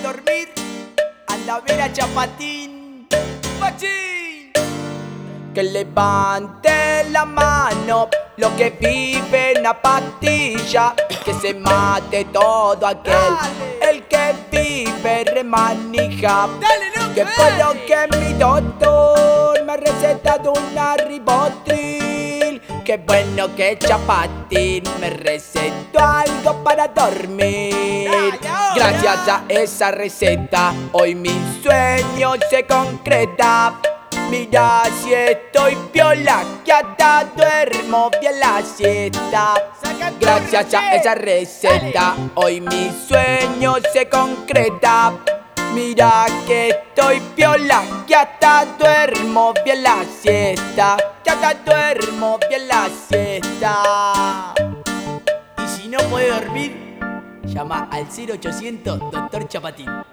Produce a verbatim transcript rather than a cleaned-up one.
dormir, anda a ver a Chapatín. ¡Machín! Que levante la mano lo que vive en la pastilla, que se mate todo aquel dale. El que vive remanija. Dale, loco, que fue lo que mi doctor me ha recetado una ribotril. Qué bueno que Chapatín me recetó algo para dormir. Dale, gracias a esa receta hoy mi sueño se concreta. Mira si estoy piola, que hasta duermo bien la siesta. Gracias a esa receta hoy mi sueño se concreta. Mira que estoy piola, que hasta duermo bien la siesta. Que hasta duermo bien la siesta. Y si no puede dormir, llama al cero ochocientos doctor Chapatín.